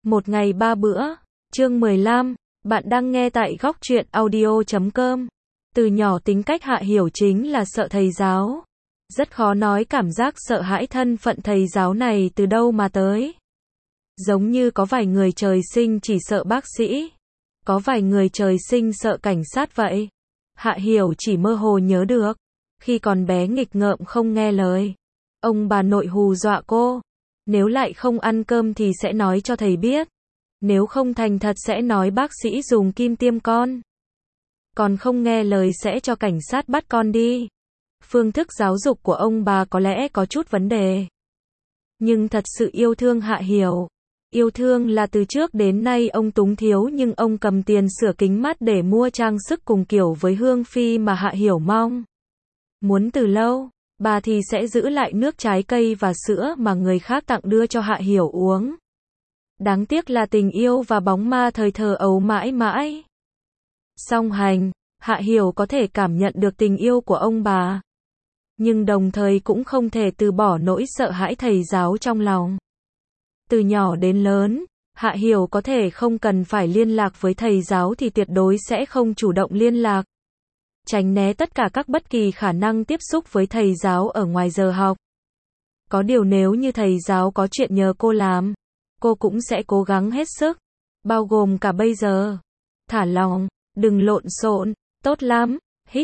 Một ngày ba bữa. Chương 15. Bạn đang nghe tại góc truyện audio.com. Từ nhỏ tính cách Hạ Hiểu chính là sợ thầy giáo. Rất khó nói cảm giác sợ hãi thân phận thầy giáo này từ đâu mà tới. Giống như có vài người trời sinh chỉ sợ bác sĩ, có vài người trời sinh sợ cảnh sát vậy. Hạ Hiểu chỉ mơ hồ nhớ được, khi còn bé nghịch ngợm không nghe lời, ông bà nội hù dọa cô, nếu lại không ăn cơm thì sẽ nói cho thầy biết, nếu không thành thật sẽ nói bác sĩ dùng kim tiêm con, còn không nghe lời sẽ cho cảnh sát bắt con đi. Phương thức giáo dục của ông bà có lẽ có chút vấn đề, nhưng thật sự yêu thương Hạ Hiểu. Yêu thương là từ trước đến nay ông túng thiếu, nhưng ông cầm tiền sửa kính mắt để mua trang sức cùng kiểu với Hương Phi mà Hạ Hiểu mong muốn từ lâu. Bà thì sẽ giữ lại nước trái cây và sữa mà người khác tặng đưa cho Hạ Hiểu uống. Đáng tiếc là tình yêu và bóng ma thời thơ ấu mãi mãi song hành. Hạ Hiểu có thể cảm nhận được tình yêu của ông bà, nhưng đồng thời cũng không thể từ bỏ nỗi sợ hãi thầy giáo trong lòng. Từ nhỏ đến lớn, Hạ Hiểu có thể không cần phải liên lạc với thầy giáo thì tuyệt đối sẽ không chủ động liên lạc, tránh né tất cả các bất kỳ khả năng tiếp xúc với thầy giáo ở ngoài giờ học. Có điều nếu như thầy giáo có chuyện nhờ cô làm, cô cũng sẽ cố gắng hết sức, bao gồm cả bây giờ. Thả lỏng, đừng lộn xộn, tốt lắm,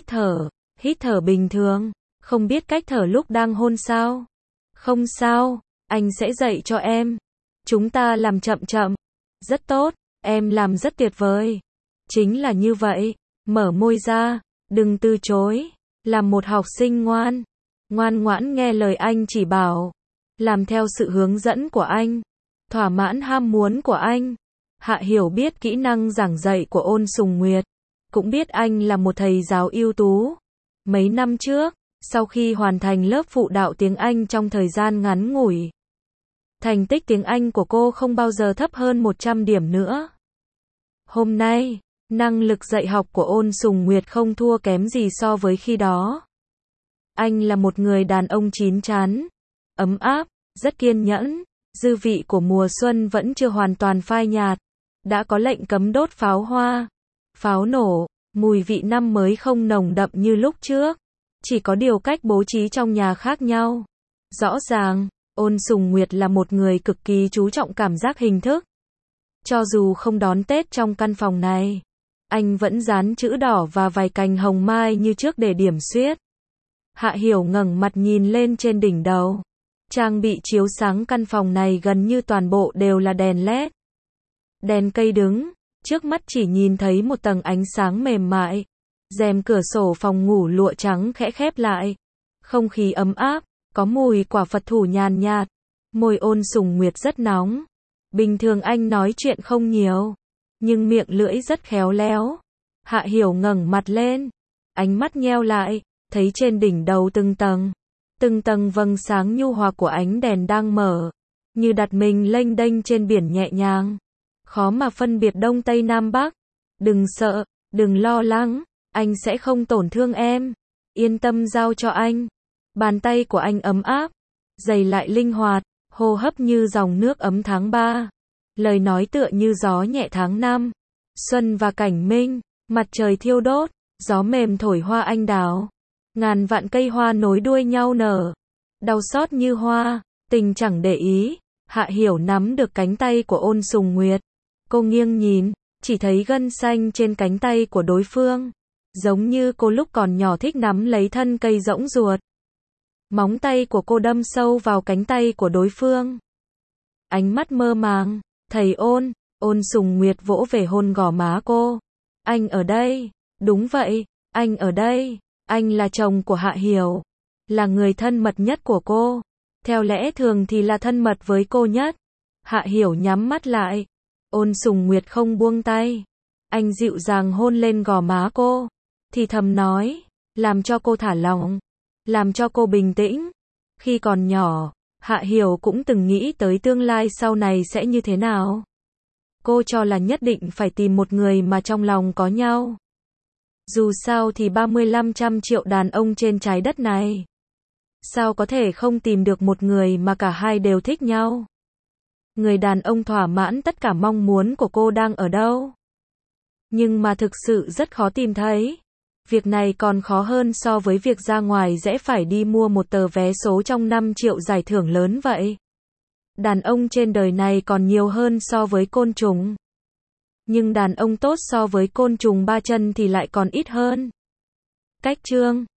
hít thở bình thường, không biết cách thở lúc đang hôn sao? Không sao, anh sẽ dạy cho em. Chúng ta làm chậm chậm. Rất tốt, em làm rất tuyệt vời. Chính là như vậy, mở môi ra, đừng từ chối, làm một học sinh ngoan, ngoan ngoãn nghe lời anh chỉ bảo, làm theo sự hướng dẫn của anh, thỏa mãn ham muốn của anh. Hạ Hiểu biết kỹ năng giảng dạy của Ôn Sùng Nguyệt, cũng biết anh là một thầy giáo ưu tú. Mấy năm trước, sau khi hoàn thành lớp phụ đạo tiếng Anh trong thời gian ngắn ngủi, thành tích tiếng Anh của cô không bao giờ thấp hơn 100 điểm nữa. Hôm nay, năng lực dạy học của Ôn Sùng Nguyệt không thua kém gì so với khi đó. Anh là một người đàn ông chín chắn, ấm áp, rất kiên nhẫn. Dư vị của mùa xuân vẫn chưa hoàn toàn phai nhạt. Đã có lệnh cấm đốt pháo hoa, pháo nổ, mùi vị năm mới không nồng đậm như lúc trước. Chỉ có điều cách bố trí trong nhà khác nhau. Rõ ràng, Ôn Sùng Nguyệt là một người cực kỳ chú trọng cảm giác hình thức. Cho dù không đón Tết trong căn phòng này, anh vẫn dán chữ đỏ và vài cành hồng mai như trước để điểm xuyết. Hạ Hiểu ngẩng mặt nhìn lên trên đỉnh đầu. Trang bị chiếu sáng căn phòng này gần như toàn bộ đều là đèn LED. Đèn cây đứng, trước mắt chỉ nhìn thấy một tầng ánh sáng mềm mại. Rèm cửa sổ phòng ngủ lụa trắng khẽ khép lại. Không khí ấm áp, có mùi quả Phật thủ nhàn nhạt. Môi Ôn Sùng Nguyệt rất nóng. Bình thường anh nói chuyện không nhiều, nhưng miệng lưỡi rất khéo léo. Hạ Hiểu ngẩng mặt lên, ánh mắt nheo lại, thấy trên đỉnh đầu từng tầng vầng sáng nhu hòa của ánh đèn đang mở, như đặt mình lênh đênh trên biển nhẹ nhàng. Khó mà phân biệt đông tây nam bắc. Đừng sợ, đừng lo lắng, anh sẽ không tổn thương em. Yên tâm giao cho anh. Bàn tay của anh ấm áp, giày lại linh hoạt, hô hấp như dòng nước ấm tháng 3. Lời nói tựa như gió nhẹ tháng 5. Xuân và cảnh minh, mặt trời thiêu đốt, gió mềm thổi hoa anh đào. Ngàn vạn cây hoa nối đuôi nhau nở. Đau xót như hoa, tình chẳng để ý. Hạ Hiểu nắm được cánh tay của Ôn Sùng Nguyệt. Cô nghiêng nhìn, chỉ thấy gân xanh trên cánh tay của đối phương. Giống như cô lúc còn nhỏ thích nắm lấy thân cây rỗng ruột. Móng tay của cô đâm sâu vào cánh tay của đối phương. Ánh mắt mơ màng, thầy Ôn, Ôn Sùng Nguyệt vỗ về hôn gò má cô. Anh ở đây, đúng vậy, anh ở đây, anh là chồng của Hạ Hiểu, là người thân mật nhất của cô. Theo lẽ thường thì là thân mật với cô nhất. Hạ Hiểu nhắm mắt lại. Ôn Sùng Nguyệt không buông tay. Anh dịu dàng hôn lên gò má cô, thì thầm nói, làm cho cô thả lỏng, làm cho cô bình tĩnh. Khi còn nhỏ, Hạ Hiểu cũng từng nghĩ tới tương lai sau này sẽ như thế nào. Cô cho là nhất định phải tìm một người mà trong lòng có nhau. Dù sao thì 35 triệu đàn ông trên trái đất này, sao có thể không tìm được một người mà cả hai đều thích nhau. Người đàn ông thỏa mãn tất cả mong muốn của cô đang ở đâu? Nhưng mà thực sự rất khó tìm thấy. Việc này còn khó hơn so với việc ra ngoài rẽ phải đi mua một tờ vé số trong 5 triệu giải thưởng lớn vậy. Đàn ông trên đời này còn nhiều hơn so với côn trùng. Nhưng đàn ông tốt so với côn trùng ba chân thì lại còn ít hơn. Cách chương